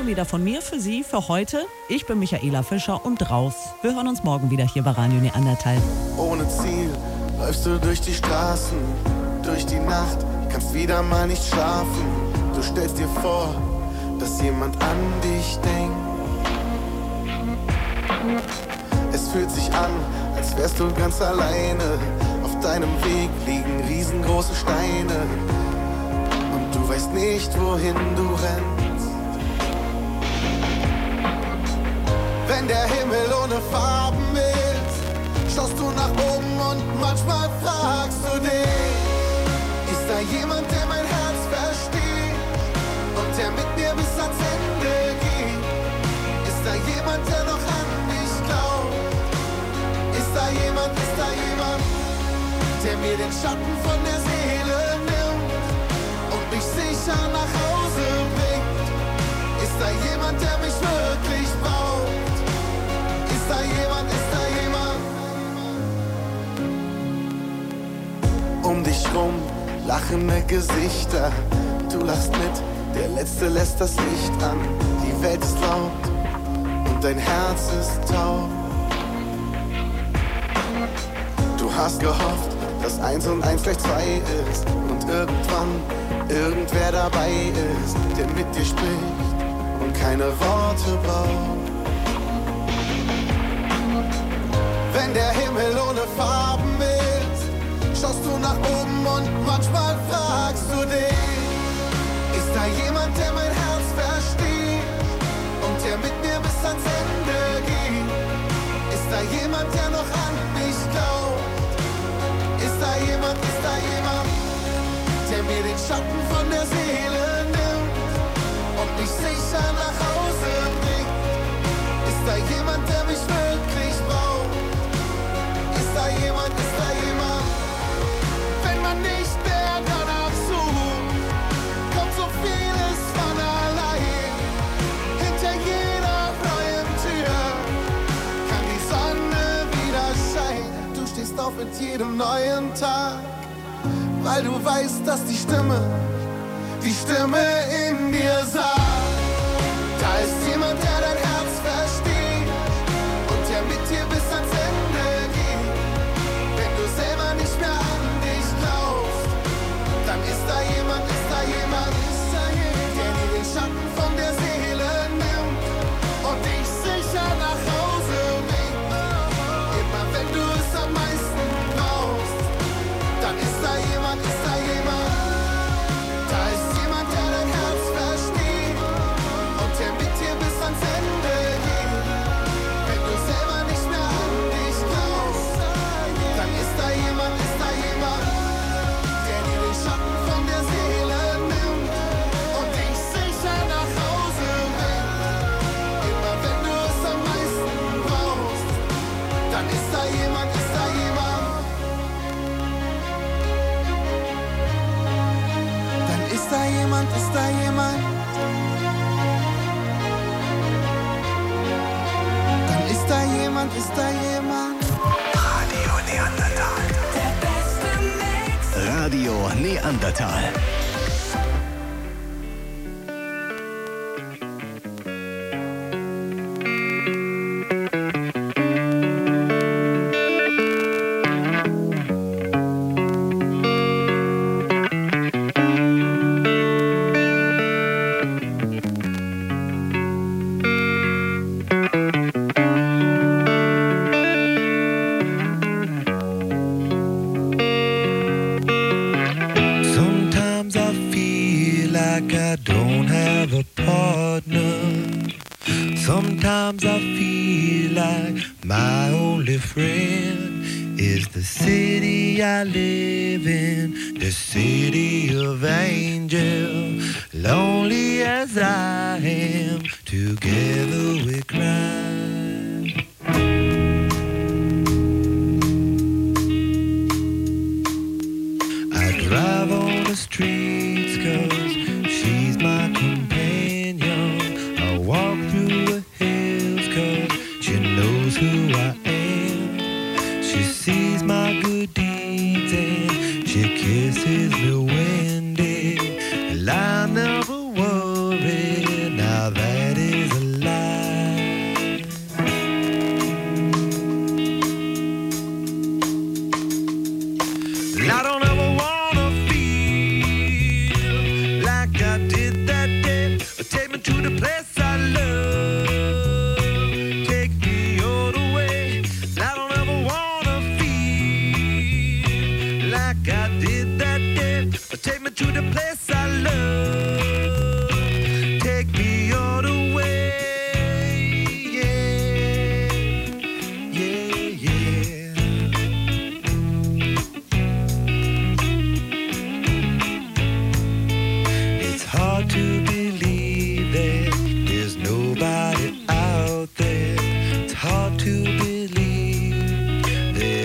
schon wieder von mir für Sie für heute. Ich bin Michaela Fischer und raus. Wir hören uns morgen wieder hier bei Radio Neandertal. Ohne Ziel läufst du durch die Straßen, durch die Nacht, kannst wieder mal nicht schlafen. Du stellst dir vor, dass jemand an dich denkt. Es fühlt sich an, als wärst du ganz alleine. Auf deinem Weg liegen riesengroße Steine und du weißt nicht, wohin du rennst. Wenn der Himmel ohne Farben ist, schaust du nach oben und manchmal fragst du dich, ist da jemand, der mein Herz versteht und der mit mir bis ans Ende geht? Ist da jemand, der noch an mich glaubt? Ist da jemand, ist da jemand, der mir den Schatten von der Seele nimmt und mich sicher nach Hause bringt? Ist da jemand, der mich wirklich braucht? Ist da jemand, ist da jemand? Um dich rum lachende Gesichter, du lachst mit, der Letzte lässt das Licht an. Die Welt ist laut und dein Herz ist taub. Du hast gehofft, dass eins und eins gleich zwei ist und irgendwann irgendwer dabei ist, der mit dir spricht und keine Worte braucht. Wenn der Himmel ohne Farben ist, schaust du nach oben und manchmal fragst du dich, ist da jemand, der mein Herz versteht und der mit mir bis ans Ende geht? Ist da jemand, der noch an mich glaubt? Ist da jemand, ist da jemand, der mir den Schatten von der Seele nimmt und mich sicher nach Hause bringt? Ist da jemand, der mich wirklich braucht? Ist da jemand, ist da jemand? Wenn man nicht mehr danach sucht, kommt so vieles von allein. Hinter jeder neuen Tür kann die Sonne wieder scheinen. Du stehst auf mit jedem neuen Tag, weil du weißt, dass die Stimme, die Stimme in dir sagt, da ist jemand, der dein Herz versteht und der mit dir bis ans Ende geht. Wenn du selber nicht mehr an dich glaubst, dann ist da jemand, ist da jemand, ist da jemand, der dir den Schatten von der Seele nimmt und dich sicher nach Hause bringt. Immer wenn du es am meisten brauchst, dann ist da jemand, ist da jemand. Da ist jemand, der dein Herz versteht und der mit dir bis ans Ende geht. Wenn du selber nicht mehr an dich glaubst, dann ist da jemand, ist da jemand, der dir den Schatten von der Seele nimmt und dich sicher nach Hause bringt. Immer wenn du es am meisten brauchst, dann ist da jemand, ist da jemand. Dann ist da jemand, ist da jemand. Dann ist da jemand, ist da jemand. Radio Neandertal. Radio Neandertal. Sometimes I feel like I don't have a partner. Sometimes I feel like my only friend is the city I live in, the city of angel. Lonely as I am, together we cry. I drive on the streets 'cause she's my companion. I walk through the hills 'cause she knows who I am. She sees my good deeds and she kisses me when day. And I never worry, now that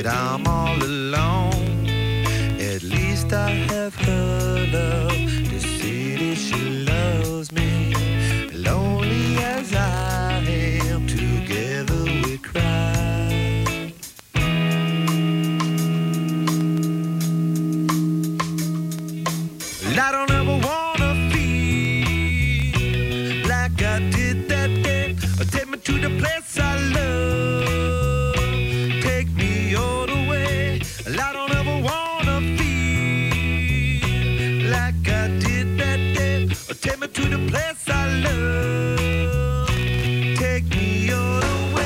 I'm all alone. At least I have her love to see that she loves me. Lonely as I am, together we cry. And I don't ever wanna feel like I did that day. Take me to the place I love. Take me all the way. And I don't ever wanna feel like I did that day. Take me to the place I love. Take me all the way.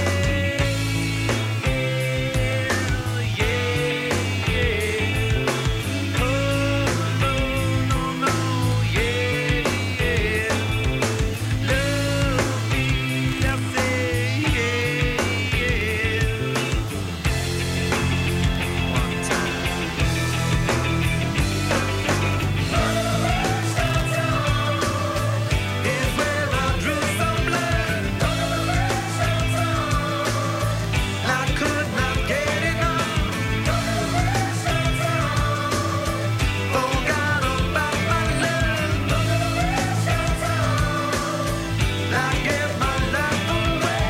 Yeah, yeah. Oh, no, no, no, yeah, yeah. Love me, I say, yeah, yeah. One time. Is where I drew some blood. I could not get enough. Forgot about my love. I gave my life away.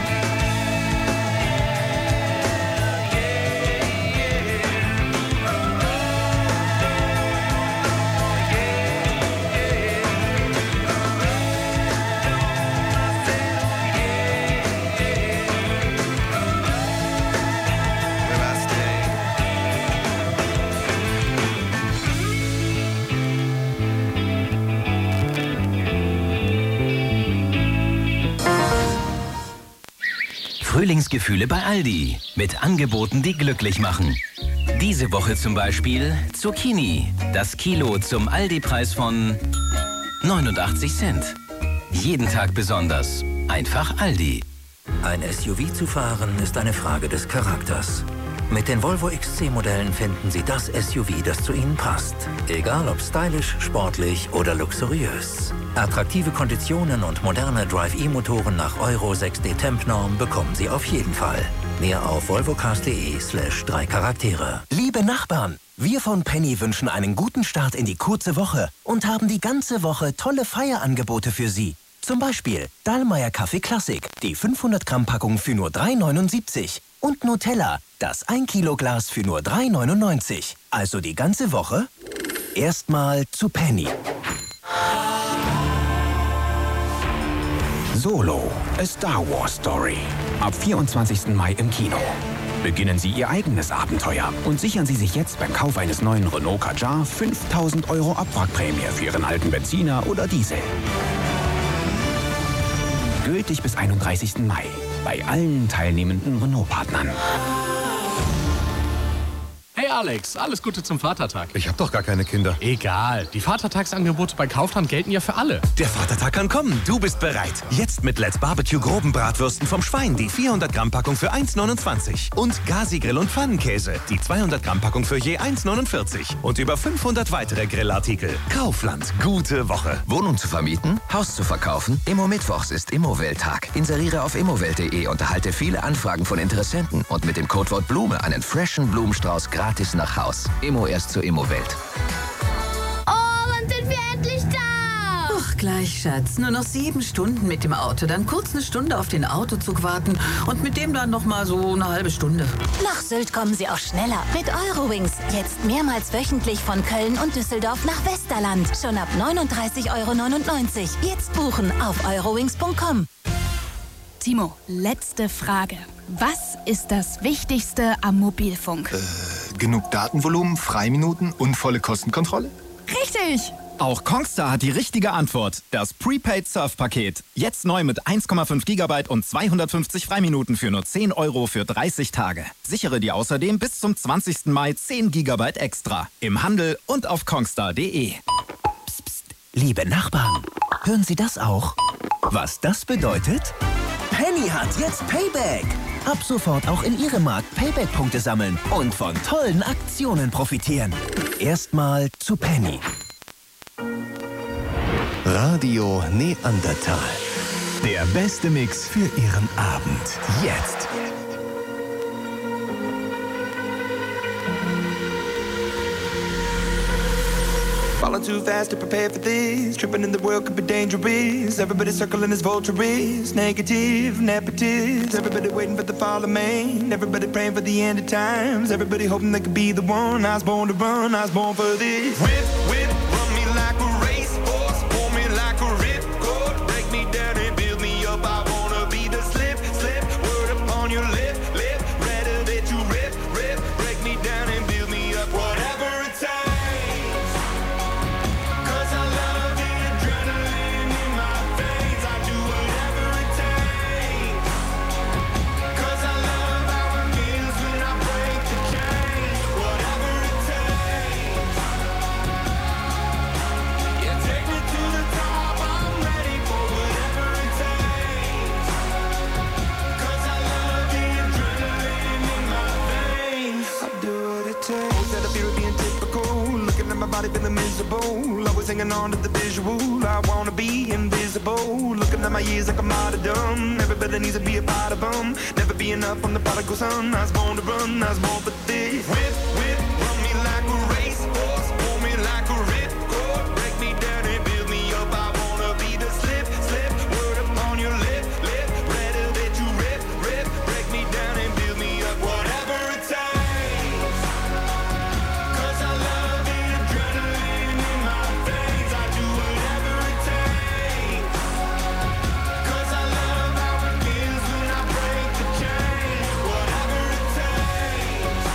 Will I stay? Frühlingsgefühle bei Aldi. Mit Angeboten, die glücklich machen. Diese Woche zum Beispiel Zucchini. Das Kilo zum Aldi-Preis von neunundachtzig Cent. Jeden Tag besonders. Einfach Aldi. Ein S U V zu fahren ist eine Frage des Charakters. Mit den Volvo X C-Modellen finden Sie das S U V, das zu Ihnen passt. Egal ob stylisch, sportlich oder luxuriös. Attraktive Konditionen und moderne Drive-E-Motoren nach Euro sechs D Temp-Norm bekommen Sie auf jeden Fall. Mehr auf volvocars.de slash drei Charaktere. Liebe Nachbarn, wir von Penny wünschen einen guten Start in die kurze Woche und haben die ganze Woche tolle Feierangebote für Sie. Zum Beispiel Dallmayr Kaffee Classic, die fünfhundert Gramm Packung für nur drei neunundsiebzig. Und Nutella, das ein Kilo Glas für nur drei neunundneunzig. Also die ganze Woche erstmal zu Penny. Solo, A Star Wars Story. Ab vierundzwanzigsten Mai im Kino. Beginnen Sie Ihr eigenes Abenteuer und sichern Sie sich jetzt beim Kauf eines neuen Renault Kadjar fünftausend Euro Abwrackprämie für Ihren alten Benziner oder Diesel. Gültig bis einunddreißigsten Mai bei allen teilnehmenden Renault-Partnern. Hey Alex, alles Gute zum Vatertag. Ich habe doch gar keine Kinder. Egal, die Vatertagsangebote bei Kaufland gelten ja für alle. Der Vatertag kann kommen, du bist bereit. Jetzt mit Let's Barbecue groben Bratwürsten vom Schwein, die vierhundert Gramm Packung für eins neunundzwanzig. Und Gazi Grill und Pfannenkäse, die zweihundert Gramm Packung für je eins neunundvierzig. Und über fünfhundert weitere Grillartikel. Kaufland, gute Woche. Wohnung zu vermieten? Haus zu verkaufen? Immo-Mittwochs ist Immowelt-Tag. Inseriere auf immowelt punkt de und erhalte viele Anfragen von Interessenten und mit dem Codewort Blume einen freshen Blumenstrauß gratis nach Haus. Immo erst zur Immowelt. Oh, wann sind wir endlich da? Doch gleich, Schatz. Nur noch sieben Stunden mit dem Auto. Dann kurz eine Stunde auf den Autozug warten und mit dem dann noch mal so eine halbe Stunde. Nach Sylt kommen Sie auch schneller. Mit Eurowings. Jetzt mehrmals wöchentlich von Köln und Düsseldorf nach Westerland. Schon ab neununddreißig Euro neunundneunzig. Jetzt buchen auf eurowings punkt com. Timo, letzte Frage. Was ist das Wichtigste am Mobilfunk? Äh, genug Datenvolumen, Freiminuten und volle Kostenkontrolle? Richtig! Auch Kongstar hat die richtige Antwort. Das Prepaid Surf-Paket. Jetzt neu mit eins Komma fünf Gigabyte und zweihundertfünfzig Freiminuten für nur zehn Euro für dreißig Tage. Sichere dir außerdem bis zum zwanzigsten Mai zehn Gigabyte extra. Im Handel und auf kongstar punkt de. Psst, psst, liebe Nachbarn, hören Sie das auch? Was das bedeutet? Penny hat jetzt Payback. Ab sofort auch in Ihrem Markt Payback-Punkte sammeln und von tollen Aktionen profitieren. Erstmal zu Penny. Radio Neandertal. Der beste Mix für Ihren Abend. Jetzt. Falling too fast to prepare for this. Tripping in the world could be dangerous. Everybody circling as vultures. Negative, nepotist. Everybody waiting for the fall of man. Everybody praying for the end of times. Everybody hoping they could be the one. I was born to run, I was born for this. Whip, whip, run me like a racehorse. Pull me like a ripcord. Break me down and build me up. I wanna be the slip, slip. Word upon your lip, lip. Rather that you rip, rip. Break me down and build me up. Whatever it takes. Cause I love the adrenaline in my veins. I do whatever it takes. Cause I love how it feels when I break the chains. Whatever it takes. Yeah, take me to the top. I'm ready for whatever it takes. Cause I love the adrenaline in my veins. I do what it takes. That I feel being typical. Looking at my body feeling miserable. Always hanging on to the visual. I wanna be invisible. Looking at my years like I'm martyrdom. Everybody needs to be a part of them. Never be enough from the prodigal son. I was born to run, I was born for this. Whip, whip, run me like a racehorse. Pull me like a ripcord. Break me down and build me up. I wanna be the slip, slip. Word upon your lip, lip. Rather that you rip, rip. Break me down and build me up. Whatever it takes. Cause I love the adrenaline in my veins. I do whatever it takes. Cause I love how it feels when I break the chains. Whatever it takes.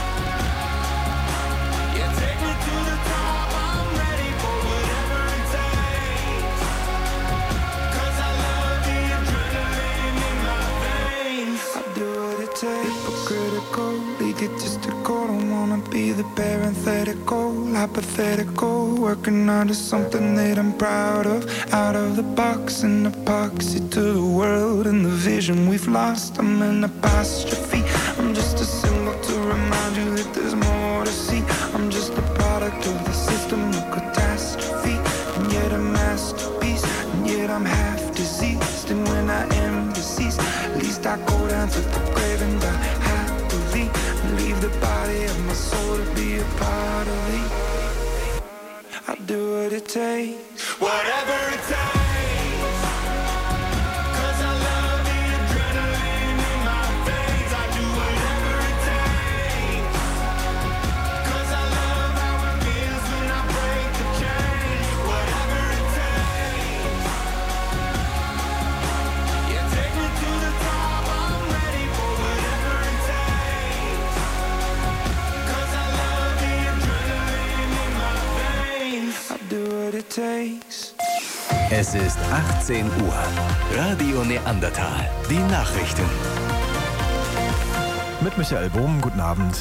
Yeah, take me to the top. I'm ready for whatever it takes. Cause I love the adrenaline in my veins. I do what it takes. Hypocritical, egotistical. Don't wanna be the parenthetical, hypothetical. Working under something that I'm proud of. Out of the box, an epoxy to the world and the vision we've lost. I'm an apostrophe. I'm just a symbol to remind you that there's more to see. I'm just a product of the system of catastrophe. And yet a masterpiece. And yet I'm half diseased. And when I am deceased, at least I go down to the grave and die happily. And leave the body of my soul to be a part of me. I do what it takes. Whatever it takes. Cause I love the adrenaline in my veins. I do whatever it takes. Cause I love how it feels when I break the chains. Whatever it takes. Yeah, take me to the top. I'm ready for whatever it takes. Cause I love the adrenaline in my veins. I do what it takes. Es ist achtzehn Uhr. Radio Neandertal. Die Nachrichten. Mit Michael Bohm, guten Abend.